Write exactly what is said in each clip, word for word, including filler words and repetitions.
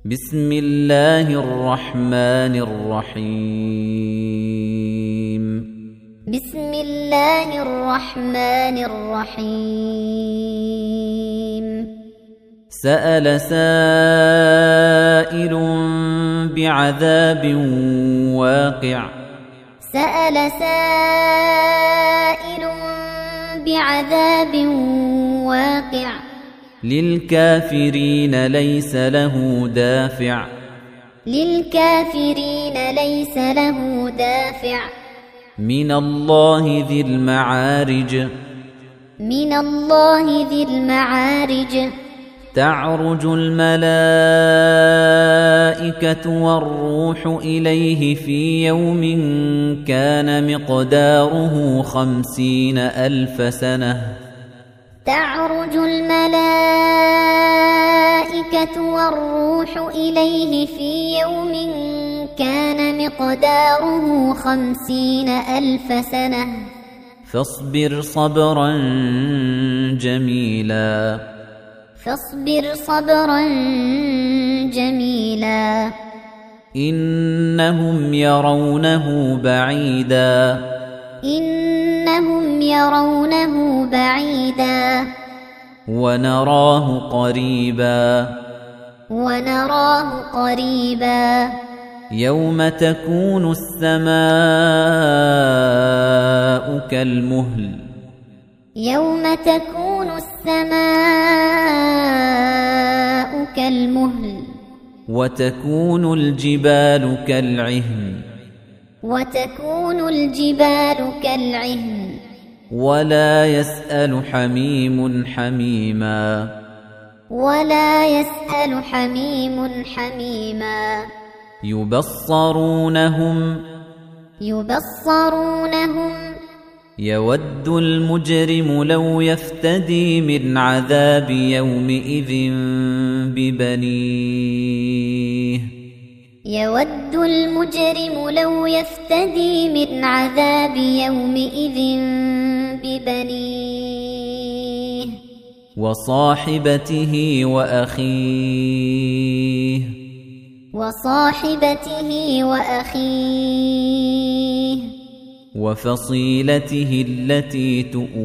بسم الله الرحمن الرحيم بسم الله الرحمن الرحيم سأل سائل بعذاب واقع سأل سائل بعذاب واقع للكافرين ليس له دافع للكافرين ليس له دافع من الله ذي المعارج من الله ذي المعارج تعرج الملائكة والروح إليه في يوم كان مقداره خمسين ألف سنة تعرج الملائكة والروح إليه في يوم كان مقداره خمسين ألف سنة فاصبر صبرا جميلا فاصبر صبرا جميلا إنهم يرونه بعيدا إنهم يرونه بعيدا ونراه قريبا ونراه قريبا يوم تكون السماء كالمهل يوم تكون السماء كالمهل وتكون الجبال كالعهن وتكون الجبال كالعهن ولا يسأل حميم حميما ولا يسأل حميم حميما يبصرونهم يبصرونهم يود المجرم لو يفتدي من عذاب يومئذ ببنيه يود المجرم لو يفتدي من عذاب يومئذ ببنيه وصاحبته وأخيه وصاحبته وأخيه وفصيلته التي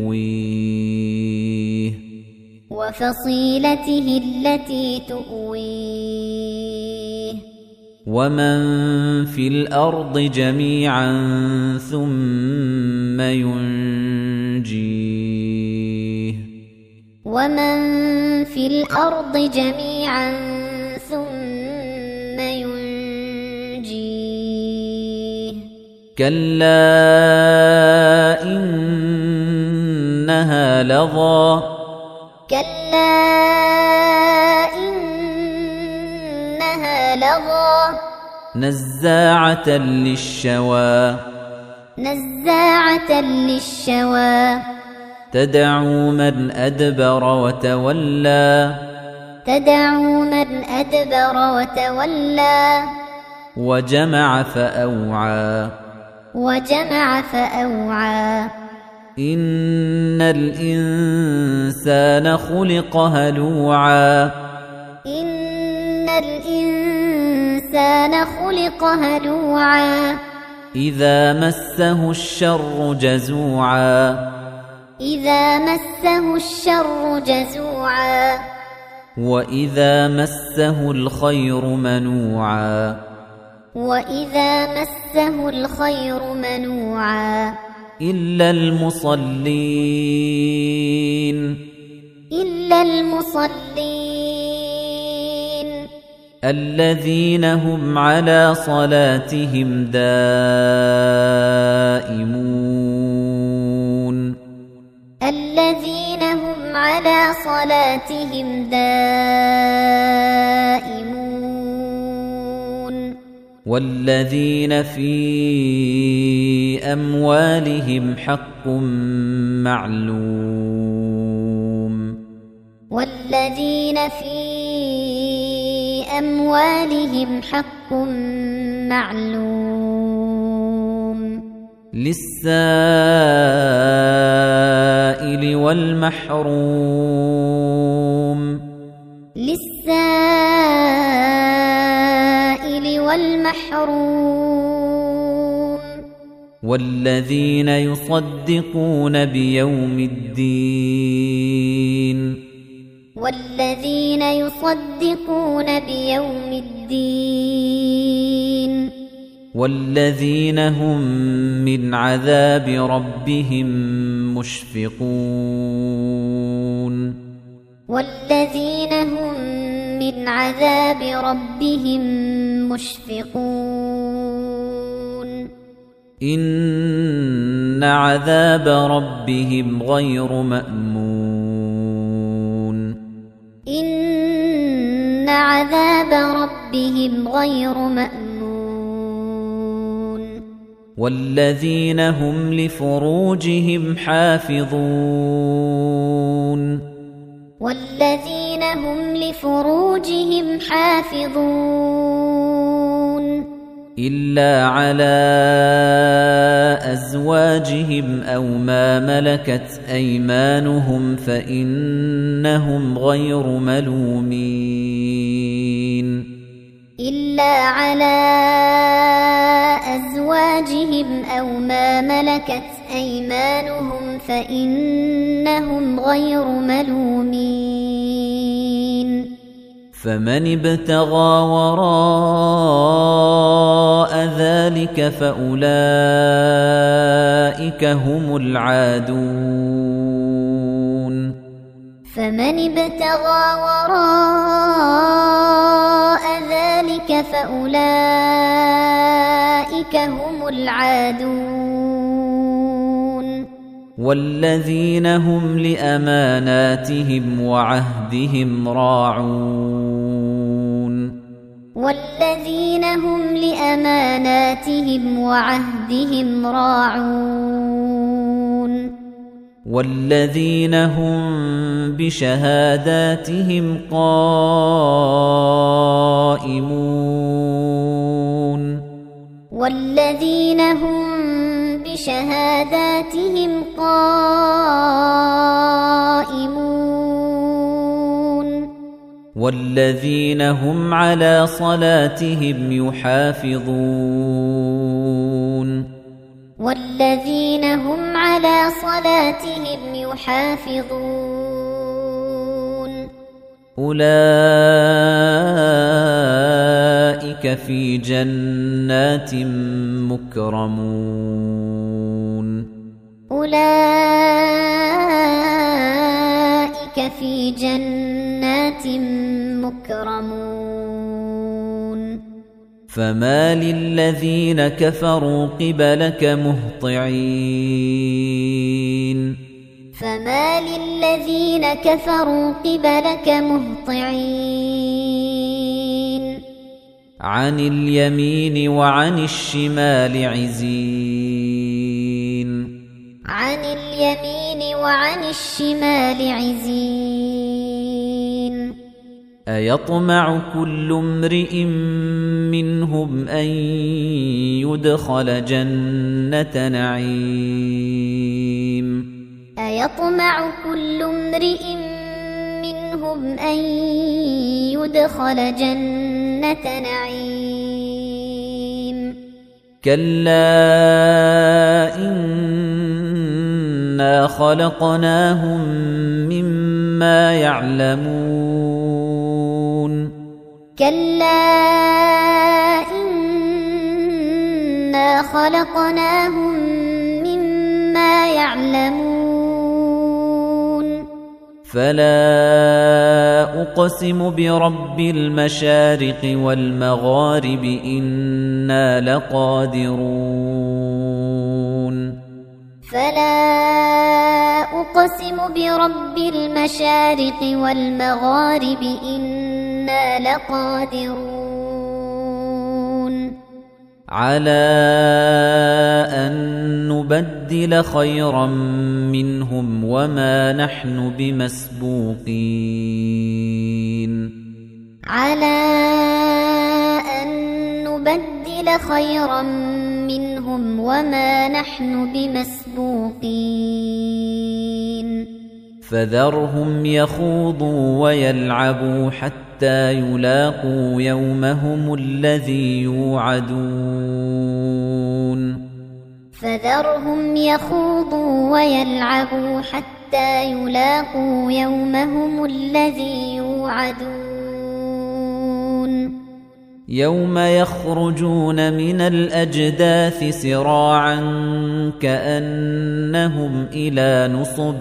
تؤويه وفصيلته التي تؤويه ومن في الأرض جميعا ثم ينجيه ومن في الأرض جميعا ثم ينجيه كلا إنها لظى كلا إنها لظى نزاعة للشوى نزاعة للشوى تدعو من أدبر وتولى تدعو من أدبر وتولى وجمع فأوعى وجمع فأوعى إن الإنسان خلق هلوعا إن الإنسان خلق هلوعا إذا مسه الشر جزوعا إذا مسه الشر جزوعا وإذا مسه الخير منوعا وإذا مسه الخير منوعا إلا المصلين إلا المصلين الذين هم على صلاتهم دائمون الذين هم على صلاتهم دائمون والذين في أموالهم حق معلوم والذين في أموالهم حق معلوم للسائل والمحروم للسائل والمحروم والذين يصدقون بيوم الدين والذين يصدقون بيوم الدين والذين هم من عذاب ربهم مشفقون والذين هم من عذاب ربهم مشفقون إن عذاب ربهم غير مأمون إن عذاب ربهم غير مأمون والذين هم لفروجهم حافظون والذين هم لفروجهم حافظون إلا على أزواجهم أو ما ملكت أيمانهم فإنهم غير ملومين إلا على أزواجهم أو ما ملكت أيمانهم فإنهم غير ملومين فمن ابتغى وراء ذلك فأولئك هم العادون فمن ابتغى وراء ذلك فأولئك هم العادون والذين هم لأماناتهم وعهدهم راعون والذين هم لأماناتهم وعهدهم راعون والذين هم بشهاداتهم قائمون والذين هم بشهاداتهم قائمون والذين هم على صلاتهم يحافظون والذين هم على صلاتهم يحافظون أولئك في جنات مكرمون أولئك في جنات مكرمون فما للذين كفروا قبلك مهطعين فما للذين كفروا قبلك مهطعين عن اليمين وعن الشمال عزين عن اليمين وعن الشمال عزين أيطمع كل امرئ منهم أن يدخل جنة نعيم أيطمع كل امرئ منهم أن يدخل جنة نعيم كلا إنا خلقناهم مما يعلمون كلا إنا خلقناهم مما يعلمون فلا أقسم برب المشارق والمغارب إنا لقادرون فلا أقسم برب المشارق والمغارب إنا لقادرون على أن نبدل خيرا منهم وما نحن بمسبوقين على أن نبدل خيرا منهم وما نحن بمسبوقين فذرهم يخوضوا ويلعبوا حتى حَتَّى يُلاقُوا يَوْمَهُمُ الَّذِي يُوعَدُونَ فَذَرْهُمْ يَخُوضُوا وَيَلْعَبُوا حَتَّى يُلاقُوا يَوْمَهُمُ الَّذِي يُوعَدُونَ يَوْمَ يَخْرُجُونَ مِنَ الْأَجْدَاثِ سِرَاعًا كَأَنَّهُمْ إِلَى نُصُبٍ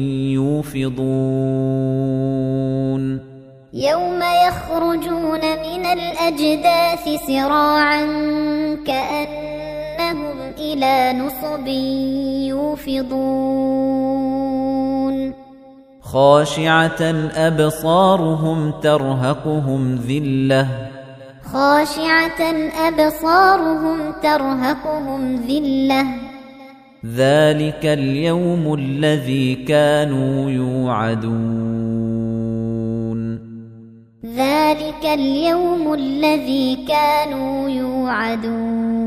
يُوفِضُونَ يَوْمَ يَخْرُجُونَ مِنَ الْأَجْدَاثِ سِرَاعًا كَأَنَّهُمْ إِلَى نُصُبٍ يُوفِضُونَ خَاشِعَةً أَبْصَارُهُمْ تَرْهَقُهُمْ ذِلَّةٌ خاشعة أبصارهم ترهقهم ذلة ذلك اليوم الذي كانوا يوعدون ذلك اليوم الذي كانوا يوعدون